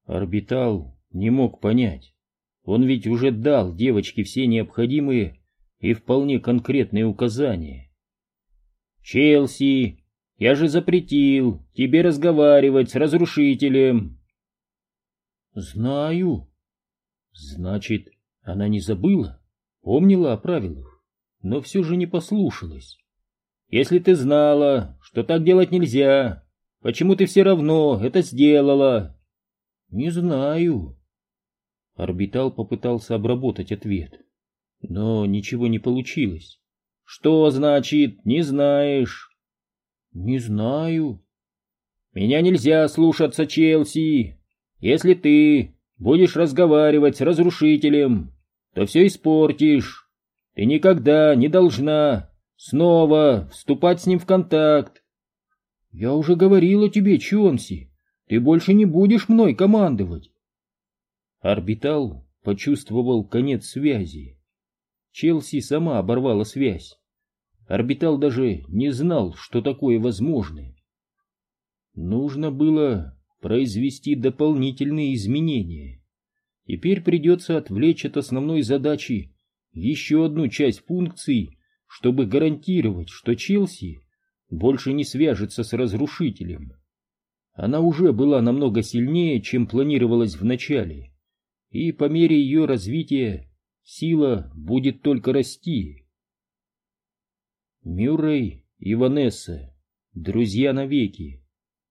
Орбитал не мог понять. Он ведь уже дал девочке все необходимые и вполне конкретные указания. «Челси, я же запретил тебе разговаривать с разрушителем». «Знаю». Значит, она не забыла, помнила о правилах, но все же не послушалась. «Если ты знала, что так делать нельзя, почему ты все равно это сделала?» «Не знаю». Орбитал попытался обработать ответ, но ничего не получилось. «Что значит «не знаешь»?» «Не знаю». «Меня нельзя слушаться, Челси. Если ты будешь разговаривать с разрушителем, то все испортишь. Ты никогда не должна снова вступать с ним в контакт». «Я уже говорила тебе, Чонси, ты больше не будешь мной командовать». Орбитал почувствовал конец связи. Челси сама оборвала связь. Орбитал даже не знал, что такое возможно. Нужно было произвести дополнительные изменения. Теперь придется отвлечь от основной задачи еще одну часть функций, чтобы гарантировать, что Челси больше не свяжется с разрушителем. Она уже была намного сильнее, чем планировалось в начале, и по мере ее развития сила будет только расти. Мюррей и Ванесса — друзья навеки.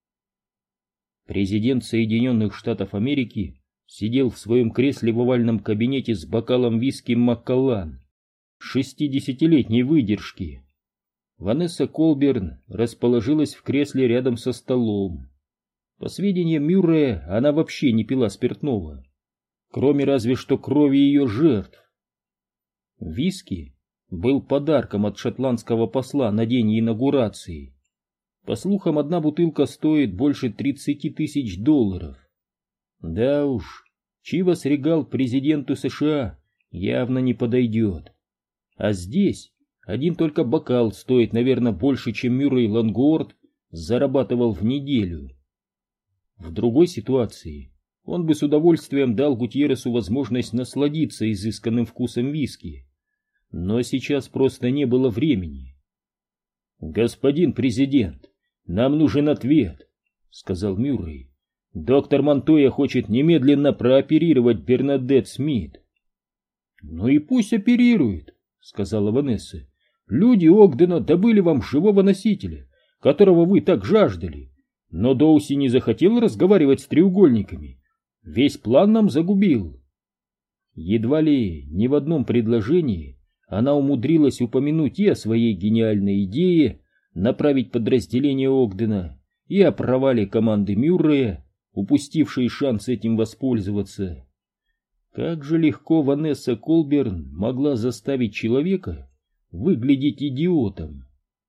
Президент Соединенных Штатов Америки сидел в своем кресле в овальном кабинете с бокалом виски Маккаллан 60-летней выдержки. Ванесса Колберн расположилась в кресле рядом со столом. По сведениям Мюррея, она вообще не пила спиртного, кроме разве что крови ее жертв. Виски был подарком от шотландского посла на день инаугурации. По слухам, одна бутылка стоит больше 30 тысяч долларов. Да уж, Чивас Регал президенту США явно не подойдет. А здесь один только бокал стоит, наверное, больше, чем Мюррей Лангуорт зарабатывал в неделю. В другой ситуации он бы с удовольствием дал Гутьерресу возможность насладиться изысканным вкусом виски. Но сейчас просто не было времени. «Господин президент, нам нужен ответ», — сказал Мюррей. «Доктор Монтоя хочет немедленно прооперировать Бернадетт Смит». «Ну и пусть оперирует», — сказала Ванесса. «Люди Огдена добыли вам живого носителя, которого вы так жаждали. Но Доуси не захотел разговаривать с треугольниками. Весь план нам загубил». Едва ли ни в одном предложении она умудрилась упомянуть и о своей гениальной идее направить подразделение Огдена, и о провале команды Мюррея, упустившей шанс этим воспользоваться. Как же легко Ванесса Колберн могла заставить человека выглядеть идиотом.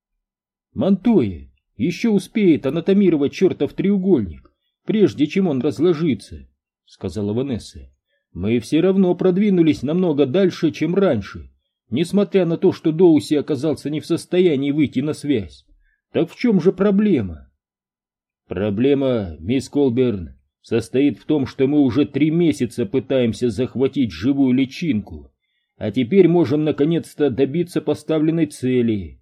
«Монтоя еще успеет анатомировать чертов треугольник, прежде чем он разложится», — сказала Ванесса. «Мы все равно продвинулись намного дальше, чем раньше, несмотря на то, что Доуси оказался не в состоянии выйти на связь. Так в чем же проблема?» «Проблема, мисс Колберн, состоит в том, что мы уже 3 месяца пытаемся захватить живую личинку, а теперь можем наконец-то добиться поставленной цели».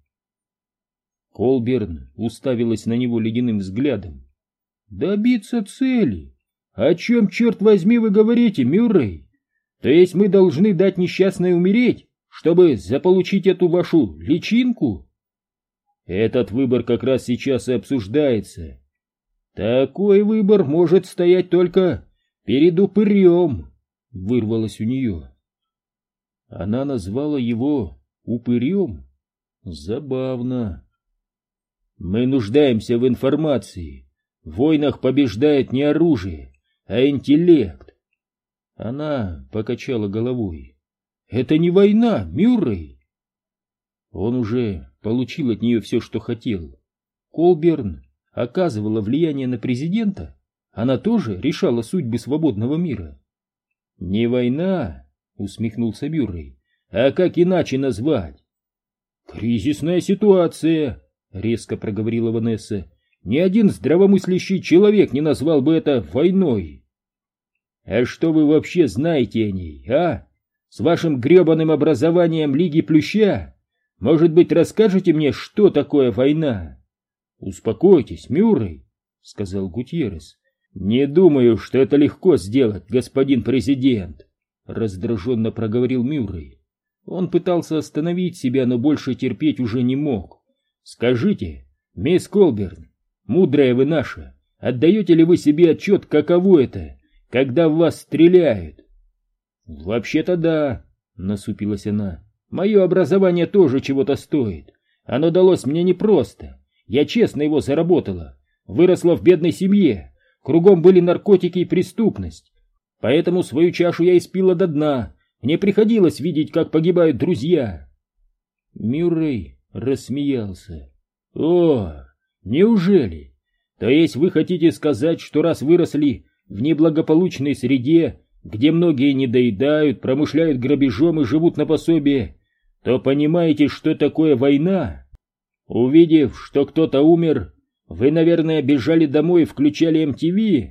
Колберн уставилась на него ледяным взглядом. «Добиться цели? О чем, черт возьми, вы говорите, Мюррей? То есть мы должны дать несчастной умереть, чтобы заполучить эту вашу личинку?» «Этот выбор как раз сейчас и обсуждается. Такой выбор может стоять только перед упырем», — вырвалось у нее. Она назвала его упырем? Забавно. «Мы нуждаемся в информации. В войнах побеждает не оружие, а интеллект». Она покачала головой. «Это не война, Мюррей». Он уже получил от нее все, что хотел. Колберн оказывала влияние на президента, она тоже решала судьбы свободного мира. «Не война», — усмехнулся Мюррей, — «а как иначе назвать?» «Кризисная ситуация», — резко проговорила Ванесса. «Ни один здравомыслящий человек не назвал бы это войной». А что вы вообще знаете о ней, а? С вашим гребаным образованием Лиги Плюща? Может быть, расскажете мне, что такое война? Успокойтесь, Мюррей, сказал Гутьеррес. Не думаю, что это легко сделать, господин президент, раздраженно проговорил Мюррей. Он пытался остановить себя, но больше терпеть уже не мог. Скажите, мисс Колберн, мудрая вы наша, отдаете ли вы себе отчет, каково это, когда в вас стреляют? Вообще-то да, насупилась она. Мое образование тоже чего-то стоит. Оно далось мне непросто. Я честно его заработала. Выросла в бедной семье. Кругом были наркотики и преступность. Поэтому свою чашу я испила до дна. Мне приходилось видеть, как погибают друзья. Мюррей рассмеялся. О, неужели? То есть вы хотите сказать, что раз выросли в неблагополучной среде, где многие недоедают, промышляют грабежом и живут на пособие, то понимаете, что такое война? Увидев, что кто-то умер, вы, наверное, бежали домой и включали MTV?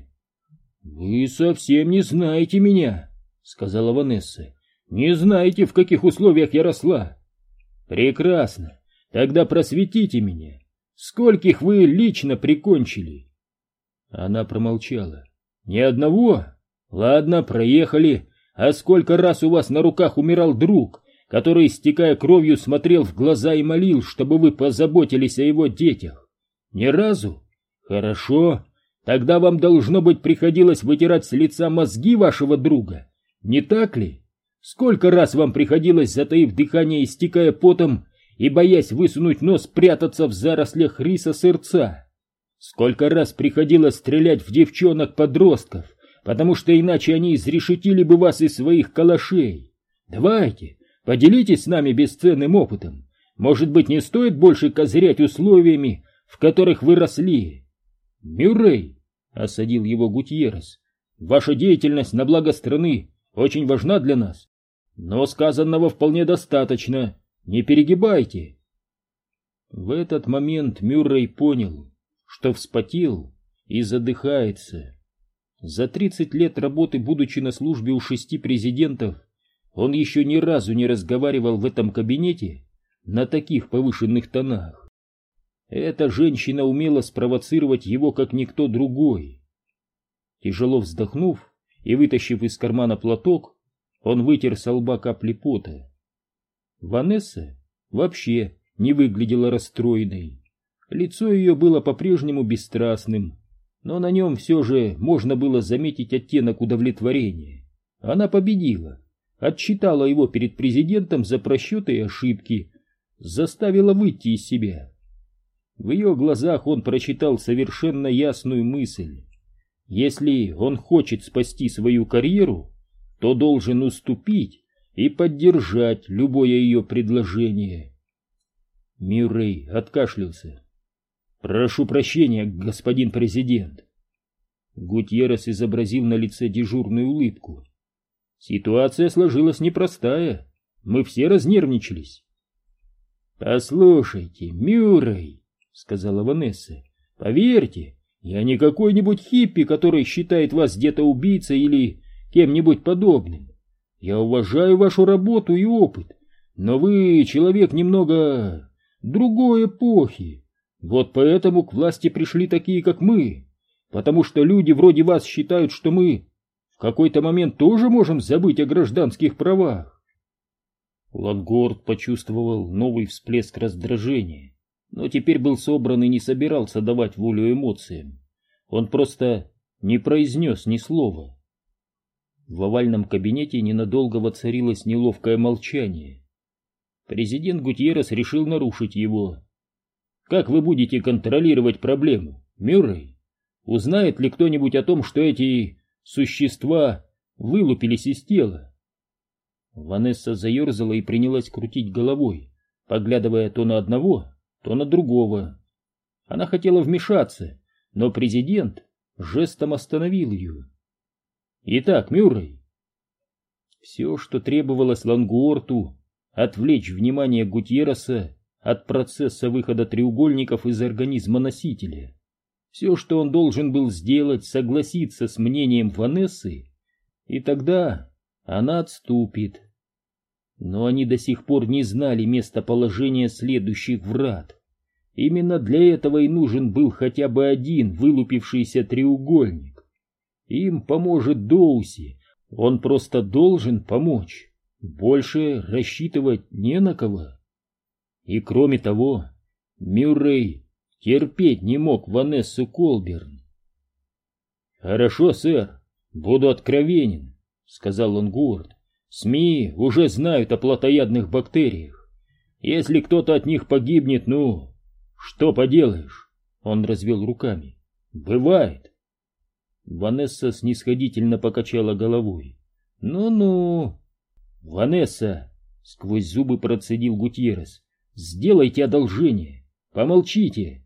Вы совсем не знаете меня, сказала Ванесса. Не знаете, в каких условиях я росла. Прекрасно. Тогда просветите меня. Скольких вы лично прикончили? Она промолчала. Ни одного? Ладно, проехали. А сколько раз у вас на руках умирал друг, который, истекая кровью, смотрел в глаза и молил, чтобы вы позаботились о его детях? Ни разу? Хорошо. Тогда вам, должно быть, приходилось вытирать с лица мозги вашего друга. Не так ли? Сколько раз вам приходилось, затаив дыхание, истекая потом и боясь высунуть нос, прятаться в зарослях риса сырца? Сколько раз приходилось стрелять в девчонок-подростков, потому что иначе они изрешетили бы вас из своих калашей? Давайте, поделитесь с нами бесценным опытом. Может быть, не стоит больше козырять условиями, в которых вы росли? Мюррей, осадил его Гутьеррес, ваша деятельность на благо страны очень важна для нас, но сказанного вполне достаточно. Не перегибайте. В этот момент Мюррей понял, что вспотел и задыхается. За 30 лет работы, будучи на службе у 6 президентов, он еще ни разу не разговаривал в этом кабинете на таких повышенных тонах. Эта женщина умела спровоцировать его, как никто другой. Тяжело вздохнув и вытащив из кармана платок, он вытер со лба капли пота. Ванесса вообще не выглядела расстроенной. Лицо ее было по-прежнему бесстрастным, но на нем все же можно было заметить оттенок удовлетворения. Она победила, отчитала его перед президентом за просчеты и ошибки, заставила выйти из себя. В ее глазах он прочитал совершенно ясную мысль. Если он хочет спасти свою карьеру, то должен уступить и поддержать любое ее предложение. Мюррей откашлялся. «Прошу прощения, господин президент». Гутьеррес изобразил на лице дежурную улыбку. «Ситуация сложилась непростая. Мы все разнервничались». «Послушайте, Мюррей», — сказала Ванесса, — «поверьте, я не какой-нибудь хиппи, который считает вас где-то убийцей или кем-нибудь подобным. Я уважаю вашу работу и опыт, но вы человек немного другой эпохи. Вот поэтому к власти пришли такие, как мы, потому что люди вроде вас считают, что мы в какой-то момент тоже можем забыть о гражданских правах». Лангорд почувствовал новый всплеск раздражения, но теперь был собран и не собирался давать волю эмоциям. Он просто не произнес ни слова. В овальном кабинете ненадолго воцарилось неловкое молчание. Президент Гутьеррес решил нарушить его. «Как вы будете контролировать проблему, Мюррей? Узнает ли кто-нибудь о том, что эти существа вылупились из тела?» Ванесса заерзала и принялась крутить головой, поглядывая то на одного, то на другого. Она хотела вмешаться, но президент жестом остановил ее. «Итак, Мюррей». Все, что требовалось Лангуорту, отвлечь внимание Гутьерреса от процесса выхода треугольников из организма носителя. Все, что он должен был сделать, согласиться с мнением Ванессы и тогда она отступит. Но они до сих пор не знали местоположения следующих врат. Именно для этого и нужен был хотя бы один вылупившийся треугольник. Им поможет Доуси, он просто должен помочь. Больше рассчитывать не на кого. И кроме того, Мюррей терпеть не мог Ванессу Колберн. «Хорошо, сэр, буду откровенен», — сказал он гордо. «СМИ уже знают о плотоядных бактериях. Если кто-то от них погибнет, ну, что поделаешь?» Он развел руками. «Бывает». Ванесса снисходительно покачала головой. «Ну-ну». «Ванесса», — сквозь зубы процедил Гутьеррес, — «сделайте одолжение, помолчите».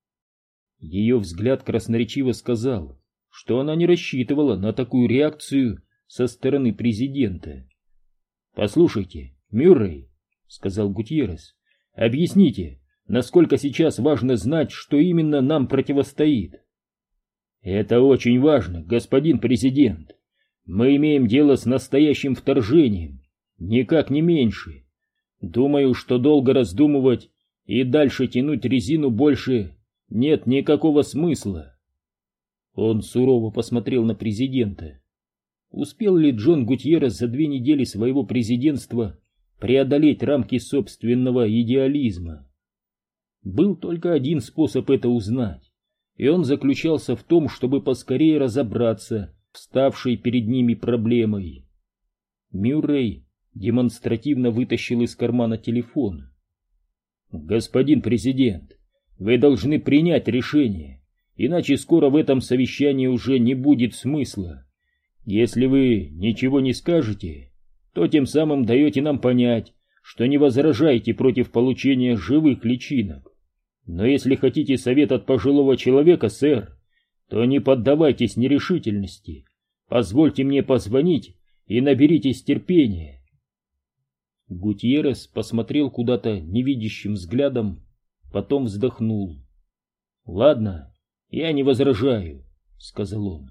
Ее взгляд красноречиво сказал, что она не рассчитывала на такую реакцию со стороны президента. «Послушайте, Мюррей», — сказал Гутьеррес, — «объясните, насколько сейчас важно знать, что именно нам противостоит». «Это очень важно, господин президент. Мы имеем дело с настоящим вторжением, никак не меньше. Думаю, что долго раздумывать и дальше тянуть резину больше нет никакого смысла». Он сурово посмотрел на президента. Успел ли Джон Гутьеррес за 2 недели своего президентства преодолеть рамки собственного идеализма? Был только один способ это узнать, и он заключался в том, чтобы поскорее разобраться в ставшей перед ними проблемой. Мюррей демонстративно вытащил из кармана телефон. «Господин президент, вы должны принять решение, иначе скоро в этом совещании уже не будет смысла. Если вы ничего не скажете, то тем самым даете нам понять, что не возражаете против получения живых личинок. Но если хотите совет от пожилого человека, сэр, то не поддавайтесь нерешительности. Позвольте мне позвонить и наберитесь терпения». Гутьеррес посмотрел куда-то невидящим взглядом, потом вздохнул. «Ладно, я не возражаю», — сказал он.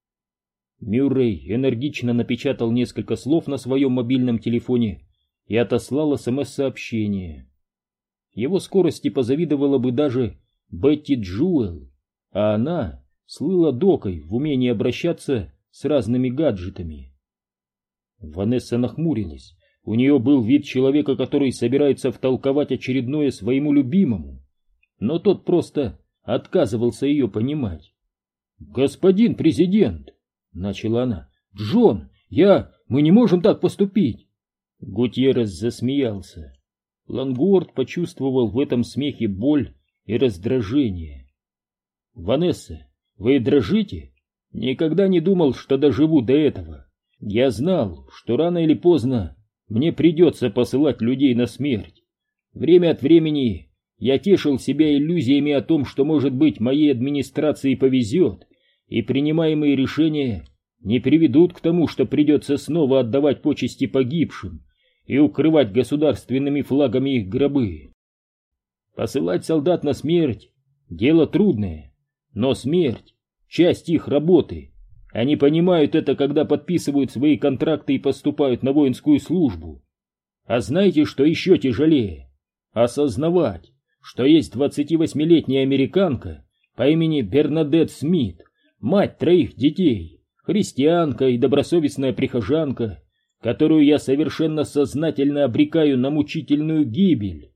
Мюррей энергично напечатал несколько слов на своем мобильном телефоне и отослал СМС-сообщение. Его скорости позавидовала бы даже Бетти Джуэл, а она слыла докой в умении обращаться с разными гаджетами. Ванесса нахмурилась. У нее был вид человека, который собирается втолковать очередное своему любимому, но тот просто отказывался ее понимать. «Господин президент!» — начала она. «Джон, мы не можем так поступить!» Гутьеррес засмеялся. Лангуорт почувствовал в этом смехе боль и раздражение. «Ванесса, вы дрожите? Никогда не думал, что доживу до этого. Я знал, что рано или поздно мне придется посылать людей на смерть. Время от времени я тешил себя иллюзиями о том, что, может быть, моей администрации повезет, и принимаемые решения не приведут к тому, что придется снова отдавать почести погибшим и укрывать государственными флагами их гробы. Посылать солдат на смерть — дело трудное, но смерть — часть их работы. Они понимают это, когда подписывают свои контракты и поступают на воинскую службу. А знаете, что еще тяжелее? Осознавать, что есть 28-летняя американка по имени Бернадетт Смит, мать 3 детей, христианка и добросовестная прихожанка, которую я совершенно сознательно обрекаю на мучительную гибель.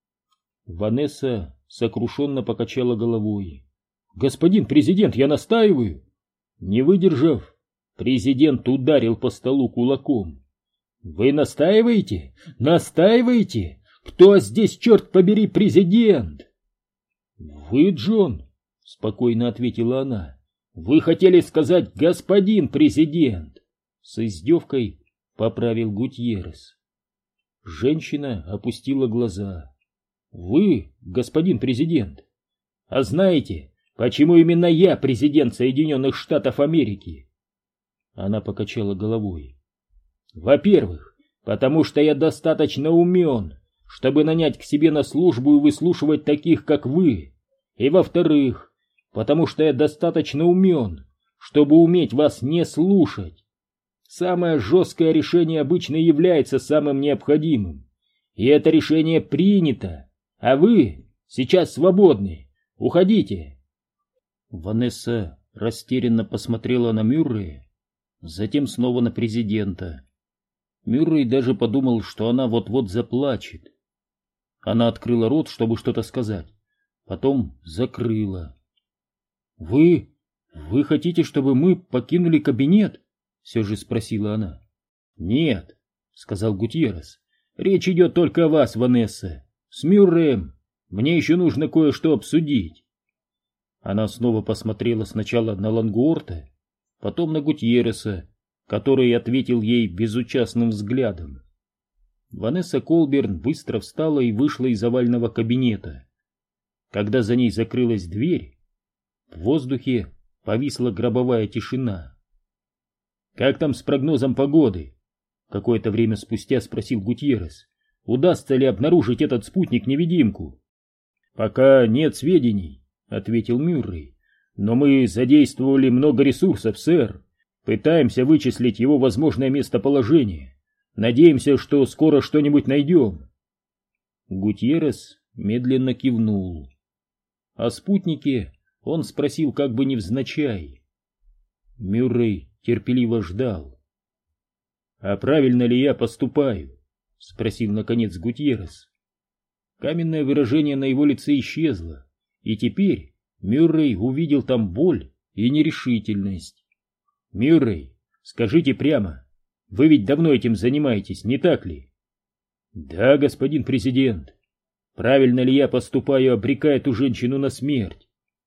Ванесса сокрушенно покачала головой. «Господин президент, я настаиваю!» Не выдержав, президент ударил по столу кулаком. «Вы настаиваете? Настаиваете? Кто здесь, черт побери, президент?» «Вы, Джон», — спокойно ответила она. «Вы хотели сказать господин президент», — с издевкой поправил Гутьеррес. Женщина опустила глаза. «Вы, господин президент, а знаете, почему именно я президент Соединенных Штатов Америки?» Она покачала головой. «Во-первых, потому что я достаточно умен, чтобы нанять к себе на службу и выслушивать таких, как вы. И— потому что я достаточно умен, чтобы уметь вас не слушать. самое жесткое решение обычно является самым необходимым. И это решение принято, а вы сейчас свободны. Уходите. Ванесса растерянно посмотрела на Мюррея, затем снова на президента. Мюррей даже подумал, что она вот-вот заплачет. Она открыла рот, чтобы что-то сказать, потом закрыла. Вы хотите, чтобы мы покинули кабинет? Все же спросила она. Нет, сказал Гутьеррес. Речь идет только о вас, Ванесса. С Мюрреем мне еще нужно кое-что обсудить. Она снова посмотрела сначала на Лангуорта, потом на Гутьерреса, который ответил ей безучастным взглядом. Ванесса Колберн быстро встала и вышла из овального кабинета. Когда за ней закрылась дверь, в воздухе повисла гробовая тишина. «Как там с прогнозом погоды?» — какое-то время спустя спросил Гутьеррес. «Удастся ли обнаружить этот спутник-невидимку?» «Пока нет сведений», — ответил Мюррей. «Но мы задействовали много ресурсов, сэр. Пытаемся вычислить его возможное местоположение. Надеемся, что скоро что-нибудь найдем». Гутьеррес медленно кивнул. О спутнике он спросил как бы невзначай. Мюррей терпеливо ждал. «А правильно ли я поступаю?» — спросил наконец Гутьеррес. Каменное выражение на его лице исчезло, и теперь Мюррей увидел там боль и нерешительность. «Мюррей, скажите прямо, вы ведь давно этим занимаетесь, не так ли?» «Да, господин президент. Правильно ли я поступаю, обрекая эту женщину на смерть?»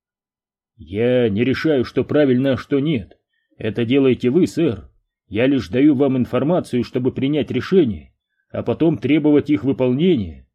«Я не решаю, что правильно, а что нет. Это делаете вы, сэр. Я лишь даю вам информацию, чтобы принять решение, а потом требовать их выполнения».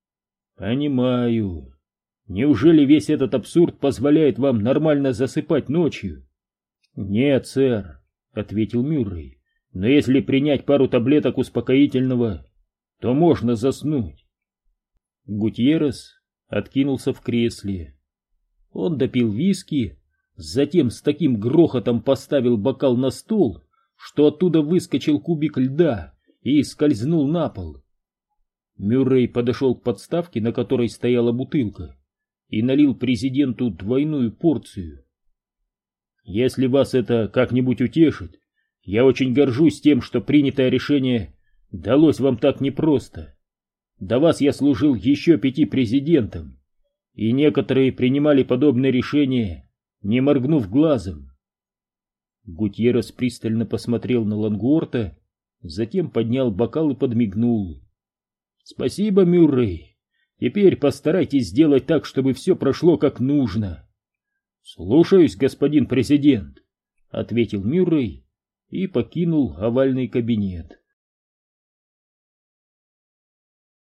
«Понимаю. Неужели весь этот абсурд позволяет вам нормально засыпать ночью?» «Нет, сэр», — ответил Мюррей. «Но если принять пару таблеток успокоительного, то можно заснуть». Гутьеррес откинулся в кресле. Он допил виски, затем с таким грохотом поставил бокал на стол, что оттуда выскочил кубик льда и скользнул на пол. Мюррей подошел к подставке, на которой стояла бутылка, и налил президенту двойную порцию. «Если вас это как-нибудь утешит, я очень горжусь тем, что принятое решение далось вам так непросто. До вас я служил еще 5 президентам, и некоторые принимали подобные решения, не моргнув глазом». Гутьеррес пристально посмотрел на Лангуорта, затем поднял бокал и подмигнул. «Спасибо, Мюррей. Теперь постарайтесь сделать так, чтобы все прошло как нужно». «Слушаюсь, господин президент», — ответил Мюррей и покинул овальный кабинет.